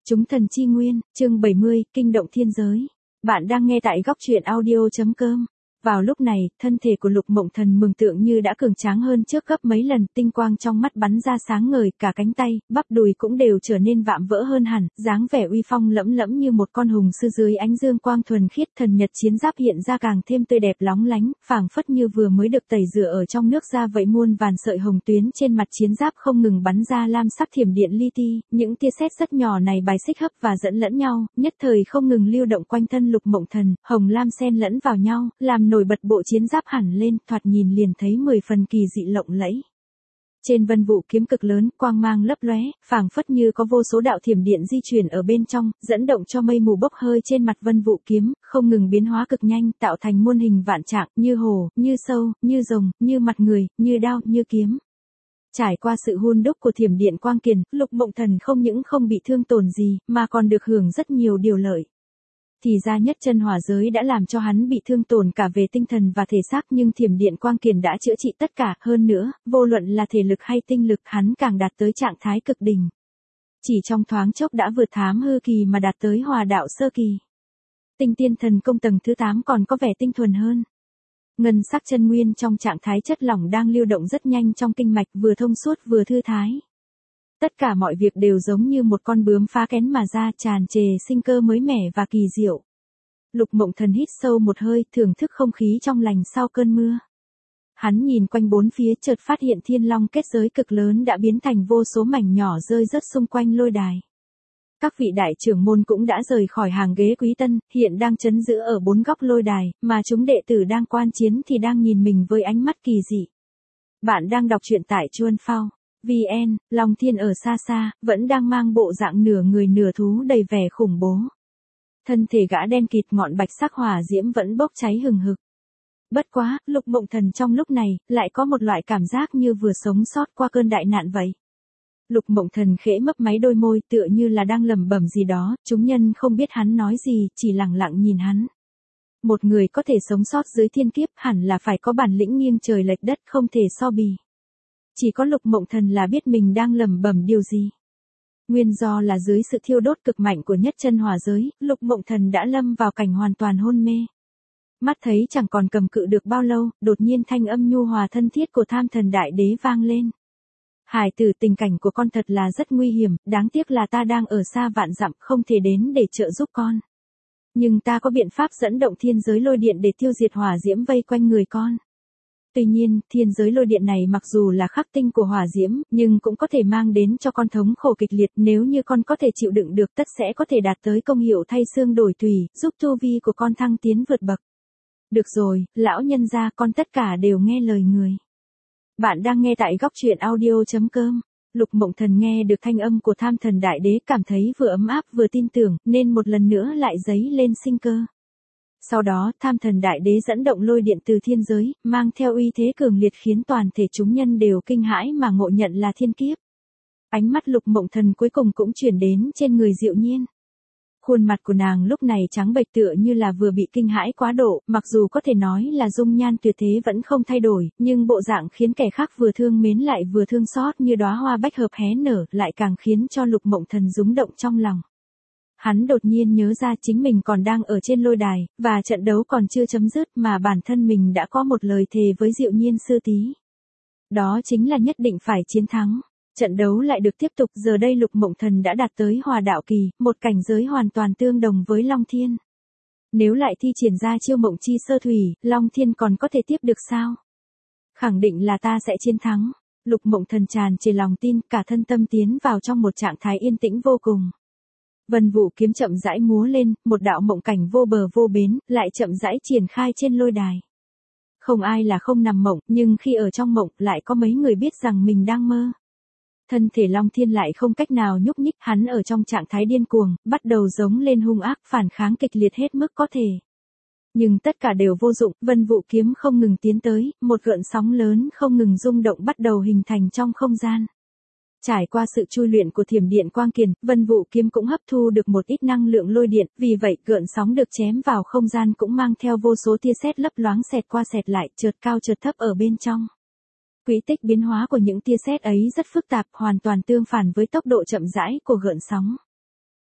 Chúng thần chi nguyên, chương 70, kinh động thiên giới. Bạn đang nghe tại góc truyện audio.com. Vào lúc này, thân thể của Lục Mộng Thần mường tượng như đã cường tráng hơn trước gấp mấy lần, tinh quang trong mắt bắn ra sáng ngời, cả cánh tay, bắp đùi cũng đều trở nên vạm vỡ hơn hẳn, dáng vẻ uy phong lẫm lẫm như một con hùng sư dưới ánh dương quang thuần khiết. Thần nhật chiến giáp hiện ra càng thêm tươi đẹp lóng lánh, phảng phất như vừa mới được tẩy rửa ở trong nước ra vậy. Muôn vàn sợi hồng tuyến trên mặt chiến giáp không ngừng bắn ra lam sắc thiểm điện li ti, những tia sét rất nhỏ này bài xích hấp và dẫn lẫn nhau, nhất thời không ngừng lưu động quanh thân Lục Mộng Thần, hồng lam xen lẫn vào nhau, làm nổi bật bộ chiến giáp hẳn lên, thoạt nhìn liền thấy 10 phần kỳ dị lộng lẫy. Trên vân vụ kiếm cực lớn, quang mang lấp lóe, phảng phất như có vô số đạo thiểm điện di chuyển ở bên trong, dẫn động cho mây mù bốc hơi trên mặt vân vụ kiếm, không ngừng biến hóa cực nhanh, tạo thành muôn hình vạn trạng, như hổ, như sâu, như rồng, như mặt người, như đao, như kiếm. Trải qua sự hun đúc của thiểm điện quang kiền, Lục Mộng Thần không những không bị thương tổn gì, mà còn được hưởng rất nhiều điều lợi. Thì ra nhất chân hỏa giới đã làm cho hắn bị thương tổn cả về tinh thần và thể xác, nhưng thiểm điện quang kiền đã chữa trị tất cả, hơn nữa, vô luận là thể lực hay tinh lực, hắn càng đạt tới trạng thái cực đỉnh. Chỉ trong thoáng chốc đã vượt thám hư kỳ mà đạt tới hòa đạo sơ kỳ. Tinh tiên thần công tầng thứ 8 còn có vẻ tinh thuần hơn. Ngân sắc chân nguyên trong trạng thái chất lỏng đang lưu động rất nhanh trong kinh mạch, vừa thông suốt vừa thư thái. Tất cả mọi việc đều giống như một con bướm phá kén mà ra, tràn trề sinh cơ mới mẻ và kỳ diệu. Lục Mộng Thần hít sâu một hơi, thưởng thức không khí trong lành sau cơn mưa. Hắn nhìn quanh bốn phía, chợt phát hiện thiên long kết giới cực lớn đã biến thành vô số mảnh nhỏ rơi rớt xung quanh lôi đài. Các vị đại trưởng môn cũng đã rời khỏi hàng ghế quý tân, hiện đang trấn giữ ở bốn góc lôi đài, mà chúng đệ tử đang quan chiến thì đang nhìn mình với ánh mắt kỳ dị. Bạn đang đọc truyện tại Chuan Phao VN, Long Thiên ở xa xa, vẫn đang mang bộ dạng nửa người nửa thú đầy vẻ khủng bố. Thân thể gã đen kịt, ngọn bạch sắc hỏa diễm vẫn bốc cháy hừng hực. Bất quá, Lục Mộng Thần trong lúc này, lại có một loại cảm giác như vừa sống sót qua cơn đại nạn vậy. Lục Mộng Thần khẽ mấp máy đôi môi, tựa như là đang lẩm bẩm gì đó, chúng nhân không biết hắn nói gì, chỉ lặng lặng nhìn hắn. Một người có thể sống sót dưới thiên kiếp hẳn là phải có bản lĩnh nghiêng trời lệch đất không thể so bì. Chỉ có Lục Mộng Thần là biết mình đang lẩm bẩm điều gì. Nguyên do là dưới sự thiêu đốt cực mạnh của nhất chân hỏa giới, Lục Mộng Thần đã lâm vào cảnh hoàn toàn hôn mê. Mắt thấy chẳng còn cầm cự được bao lâu, đột nhiên thanh âm nhu hòa thân thiết của Tham Thần Đại Đế vang lên. Hải tử, tình cảnh của con thật là rất nguy hiểm, đáng tiếc là ta đang ở xa vạn dặm, không thể đến để trợ giúp con. Nhưng ta có biện pháp dẫn động thiên giới lôi điện để tiêu diệt hỏa diễm vây quanh người con. Tuy nhiên, thiên giới lôi điện này mặc dù là khắc tinh của hỏa diễm, nhưng cũng có thể mang đến cho con thống khổ kịch liệt, nếu như con có thể chịu đựng được tất sẽ có thể đạt tới công hiệu thay xương đổi tùy, giúp tu vi của con thăng tiến vượt bậc. Được rồi, lão nhân gia, con tất cả đều nghe lời người. Bạn đang nghe tại góc truyện audio.com. Lục Mộng Thần nghe được thanh âm của Tham Thần Đại Đế, cảm thấy vừa ấm áp vừa tin tưởng, nên một lần nữa lại dấy lên sinh cơ. Sau đó, Tham Thần Đại Đế dẫn động lôi điện từ thiên giới, mang theo uy thế cường liệt khiến toàn thể chúng nhân đều kinh hãi mà ngộ nhận là thiên kiếp. Ánh mắt Lục Mộng Thần cuối cùng cũng chuyển đến trên người Diệu Nhiên. Khuôn mặt của nàng lúc này trắng bệch tựa như là vừa bị kinh hãi quá độ, mặc dù có thể nói là dung nhan tuyệt thế vẫn không thay đổi, nhưng bộ dạng khiến kẻ khác vừa thương mến lại vừa thương xót như đóa hoa bách hợp hé nở, lại càng khiến cho Lục Mộng Thần rúng động trong lòng. Hắn đột nhiên nhớ ra chính mình còn đang ở trên lôi đài, và trận đấu còn chưa chấm dứt mà bản thân mình đã có một lời thề với Diệu Nhiên sư tí. Đó chính là nhất định phải chiến thắng. Trận đấu lại được tiếp tục, giờ đây Lục Mộng Thần đã đạt tới hòa đạo kỳ, một cảnh giới hoàn toàn tương đồng với Long Thiên. Nếu lại thi triển ra chiêu mộng chi sơ thủy, Long Thiên còn có thể tiếp được sao? Khẳng định là ta sẽ chiến thắng. Lục Mộng Thần tràn trề lòng tin, cả thân tâm tiến vào trong một trạng thái yên tĩnh vô cùng. Vân vụ kiếm chậm rãi múa lên, một đạo mộng cảnh vô bờ vô bến, lại chậm rãi triển khai trên lôi đài. Không ai là không nằm mộng, nhưng khi ở trong mộng, lại có mấy người biết rằng mình đang mơ. Thân thể Long Thiên lại không cách nào nhúc nhích, hắn ở trong trạng thái điên cuồng, bắt đầu giống lên hung ác, phản kháng kịch liệt hết mức có thể. Nhưng tất cả đều vô dụng, vân vụ kiếm không ngừng tiến tới, một gợn sóng lớn không ngừng rung động bắt đầu hình thành trong không gian. Trải qua sự chui luyện của thiểm điện quang kiền, vân vụ kiếm cũng hấp thu được một ít năng lượng lôi điện, vì vậy gợn sóng được chém vào không gian cũng mang theo vô số tia sét lấp loáng xẹt qua xẹt lại, chợt cao chợt thấp ở bên trong. Quỹ tích biến hóa của những tia sét ấy rất phức tạp, hoàn toàn tương phản với tốc độ chậm rãi của gợn sóng.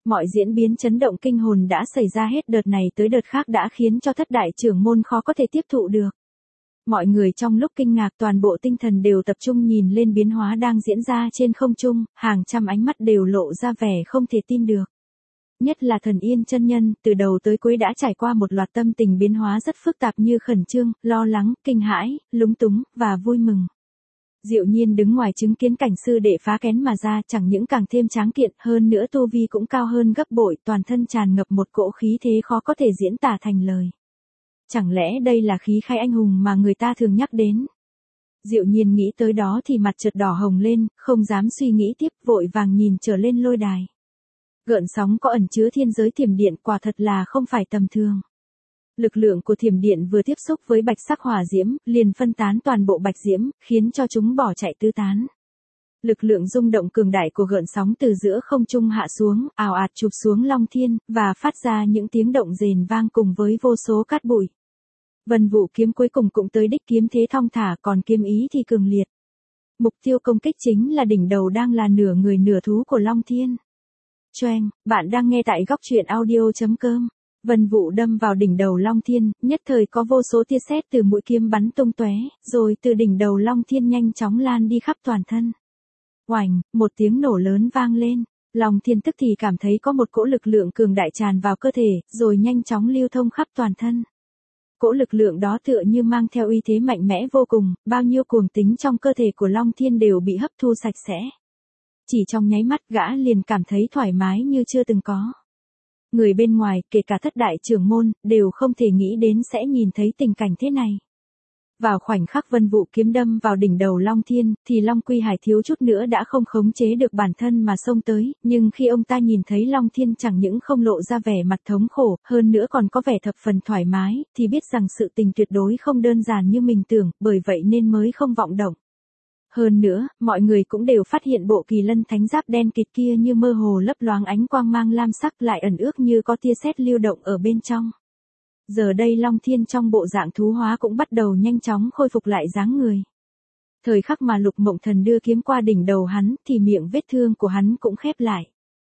Mọi diễn biến chấn động kinh hồn đã xảy ra hết đợt này tới đợt khác đã khiến cho thất đại trưởng môn khó có thể tiếp thụ được. Mọi người trong lúc kinh ngạc toàn bộ tinh thần đều tập trung nhìn lên biến hóa đang diễn ra trên không trung, hàng trăm ánh mắt đều lộ ra vẻ không thể tin được. Nhất là Thần Yên chân nhân, từ đầu tới cuối đã trải qua một loạt tâm tình biến hóa rất phức tạp như khẩn trương, lo lắng, kinh hãi, lúng túng, và vui mừng. Diệu Nhiên đứng ngoài chứng kiến cảnh sư đệ phá kén mà ra, chẳng những càng thêm tráng kiện, hơn nữa tu vi cũng cao hơn gấp bội, toàn thân tràn ngập một cỗ khí thế khó có thể diễn tả thành lời. Chẳng lẽ đây là khí khái anh hùng mà người ta thường nhắc đến? Diệu Nhiên nghĩ tới đó thì mặt chợt đỏ hồng lên, không dám suy nghĩ tiếp, vội vàng nhìn trở lên lôi đài. Gợn sóng có ẩn chứa thiên giới thiểm điện, quả thật là không phải tầm thường. Lực lượng của thiểm điện vừa tiếp xúc với bạch sắc hỏa diễm, liền phân tán toàn bộ bạch diễm, khiến cho chúng bỏ chạy tứ tán. Lực lượng rung động cường đại của gợn sóng từ giữa không trung hạ xuống, ào ạt chụp xuống Long Thiên, và phát ra những tiếng động rền vang cùng với vô số cát bụi. Vân Vũ kiếm cuối cùng cũng tới đích, kiếm thế thong thả, còn kiếm ý thì cường liệt. Mục tiêu công kích chính là đỉnh đầu đang là nửa người nửa thú của Long Thiên. Choeng, bạn đang nghe tại góc truyện audio.com. Vân Vũ đâm vào đỉnh đầu Long Thiên, nhất thời có vô số tia sét từ mũi kiếm bắn tung tóe, rồi từ đỉnh đầu Long Thiên nhanh chóng lan đi khắp toàn thân. Oành, một tiếng nổ lớn vang lên, Long Thiên tức thì cảm thấy có một cỗ lực lượng cường đại tràn vào cơ thể, rồi nhanh chóng lưu thông khắp toàn thân. Cỗ lực lượng đó tựa như mang theo uy thế mạnh mẽ vô cùng, bao nhiêu cuồng tính trong cơ thể của Long Thiên đều bị hấp thu sạch sẽ. Chỉ trong nháy mắt gã liền cảm thấy thoải mái như chưa từng có. Người bên ngoài, kể cả thất đại trưởng môn, đều không thể nghĩ đến sẽ nhìn thấy tình cảnh thế này. Vào khoảnh khắc Vân Vũ kiếm đâm vào đỉnh đầu Long Thiên, thì Long Quy Hải thiếu chút nữa đã không khống chế được bản thân mà xông tới, nhưng khi ông ta nhìn thấy Long Thiên chẳng những không lộ ra vẻ mặt thống khổ, hơn nữa còn có vẻ thập phần thoải mái, thì biết rằng sự tình tuyệt đối không đơn giản như mình tưởng, bởi vậy nên mới không vọng động. Hơn nữa, mọi người cũng đều phát hiện bộ kỳ lân thánh giáp đen kịt kia như mơ hồ lấp loáng ánh quang mang lam sắc, lại ẩn ước như có tia sét lưu động ở bên trong. Giờ đây Long Thiên trong bộ dạng thú hóa cũng bắt đầu nhanh chóng khôi phục lại dáng người. Thời khắc mà Lục Mộng Thần đưa kiếm qua đỉnh đầu hắn, thì miệng vết thương của hắn cũng khép lại.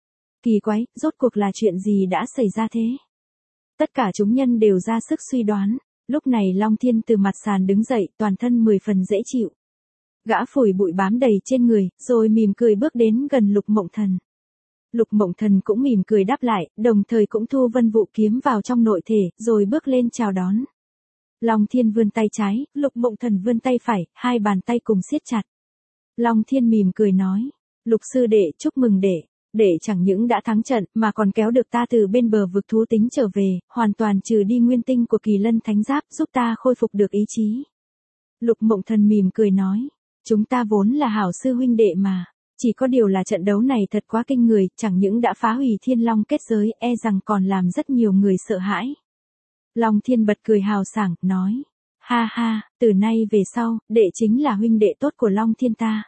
Kỳ quái, rốt cuộc là chuyện gì đã xảy ra thế? Tất cả chúng nhân đều ra sức suy đoán. Lúc này Long Thiên từ mặt sàn đứng dậy, toàn thân 10 phần dễ chịu. Gã phủi bụi bám đầy trên người, rồi mỉm cười bước đến gần Lục Mộng Thần. Lục Mộng Thần cũng mỉm cười đáp lại, đồng thời cũng thu Vân Vũ kiếm vào trong nội thể, rồi bước lên chào đón. Long Thiên vươn tay trái, Lục Mộng Thần vươn tay phải, hai bàn tay cùng siết chặt. Long Thiên mỉm cười nói, Lục sư đệ, chúc mừng đệ. Đệ chẳng những đã thắng trận, mà còn kéo được ta từ bên bờ vực thú tính trở về, hoàn toàn trừ đi nguyên tinh của kỳ lân thánh giáp, giúp ta khôi phục được ý chí. Lục Mộng Thần mỉm cười nói, chúng ta vốn là hảo sư huynh đệ mà. Chỉ có điều là trận đấu này thật quá kinh người, chẳng những đã phá hủy Thiên Long kết giới, e rằng còn làm rất nhiều người sợ hãi. Long Thiên bật cười hào sảng, nói, ha ha, từ nay về sau, đệ chính là huynh đệ tốt của Long Thiên ta.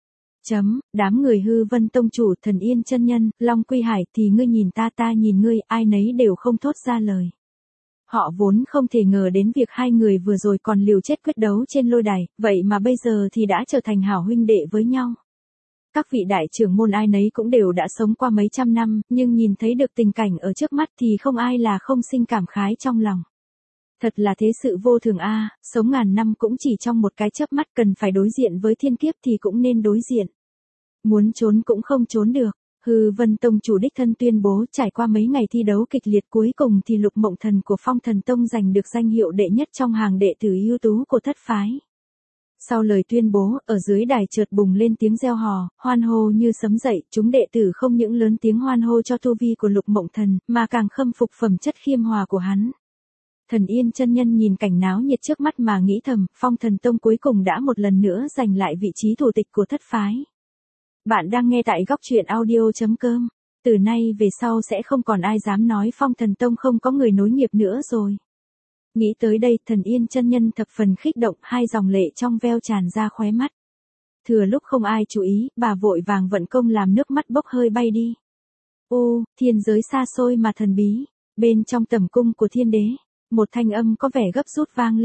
Đám người Hư Vân Tông chủ, Thần Yên chân nhân, Long Quy Hải, thì ngươi nhìn ta, ta nhìn ngươi, ai nấy đều không thốt ra lời. Họ vốn không thể ngờ đến việc hai người vừa rồi còn liều chết quyết đấu trên lôi đài, vậy mà bây giờ thì đã trở thành hảo huynh đệ với nhau. Các vị đại trưởng môn ai nấy cũng đều đã sống qua mấy trăm năm, nhưng nhìn thấy được tình cảnh ở trước mắt thì không ai là không sinh cảm khái trong lòng. Thật là thế sự vô thường a, sống ngàn năm cũng chỉ trong một cái chớp mắt, cần phải đối diện với thiên kiếp thì cũng nên đối diện. Muốn trốn cũng không trốn được. Hư Vân Tông chủ đích thân tuyên bố, trải qua mấy ngày thi đấu kịch liệt cuối cùng thì Lục Mộng Thần của Phong Thần Tông giành được danh hiệu đệ nhất trong hàng đệ tử ưu tú của thất phái. Sau lời tuyên bố, ở dưới đài chợt bùng lên tiếng reo hò, hoan hô như sấm dậy, chúng đệ tử không những lớn tiếng hoan hô cho tu vi của Lục Mộng Thần, mà càng khâm phục phẩm chất khiêm hòa của hắn. Thần Yên chân nhân nhìn cảnh náo nhiệt trước mắt mà nghĩ thầm, Phong Thần Tông cuối cùng đã một lần nữa giành lại vị trí thủ tịch của thất phái. Bạn đang nghe tại góc truyện audio.com. Từ nay về sau sẽ không còn ai dám nói Phong Thần Tông không có người nối nghiệp nữa rồi. Nghĩ tới đây, Thần Yên chân nhân thập phần khích động, hai dòng lệ trong veo tràn ra khóe mắt. Thừa lúc không ai chú ý, bà vội vàng vận công làm nước mắt bốc hơi bay đi. Ô, thiên giới xa xôi mà thần bí. Bên trong tầm cung của thiên đế, một thanh âm có vẻ gấp rút vang lên.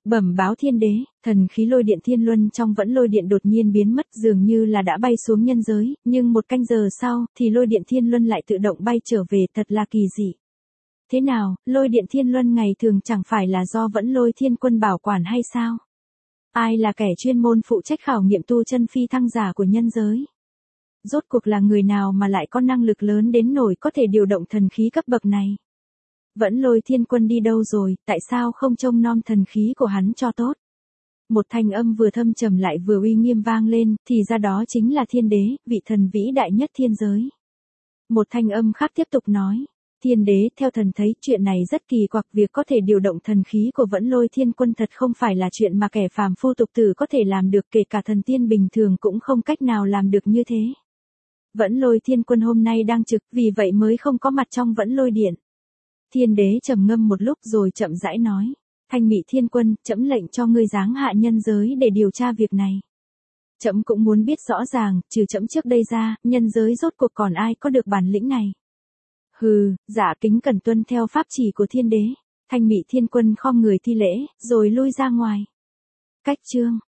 Bẩm báo thiên đế, thần khí lôi điện thiên luân trong vẫn lôi điện đột nhiên biến mất, dường như là đã bay xuống nhân giới, nhưng một canh giờ sau, thì lôi điện thiên luân lại tự động bay trở về, thật là kỳ dị. Thế nào, lôi điện thiên luân ngày thường chẳng phải là do vẫn lôi thiên quân bảo quản hay sao? Ai là kẻ chuyên môn phụ trách khảo nghiệm tu chân phi thăng giả của nhân giới? Rốt cuộc là người nào mà lại có năng lực lớn đến nỗi có thể điều động thần khí cấp bậc này? Vẫn lôi thiên quân đi đâu rồi, tại sao không trông nom thần khí của hắn cho tốt? Một thanh âm vừa thâm trầm lại vừa uy nghiêm vang lên, thì ra đó chính là thiên đế, vị thần vĩ đại nhất thiên giới. Một thanh âm khác tiếp tục nói, thiên đế, theo thần thấy chuyện này rất kỳ quặc, việc có thể điều động thần khí của vẫn lôi thiên quân thật không phải là chuyện mà kẻ phàm phu tục tử có thể làm được, kể cả thần tiên bình thường cũng không cách nào làm được như thế. Vẫn lôi thiên quân hôm nay đang trực, vì vậy mới không có mặt trong vẫn lôi điện. Thiên đế trầm ngâm một lúc rồi chậm rãi nói, Thanh Mị Thiên Quân, trẫm lệnh cho ngươi giáng hạ nhân giới để điều tra việc này. Trẫm cũng muốn biết rõ ràng, trừ trẫm trước đây ra, nhân giới rốt cuộc còn ai có được bản lĩnh này. Hừ, dạ kính cẩn tuân theo pháp chỉ của thiên đế. Thanh Mị Thiên Quân khom người thi lễ, rồi lui ra ngoài. Cách chương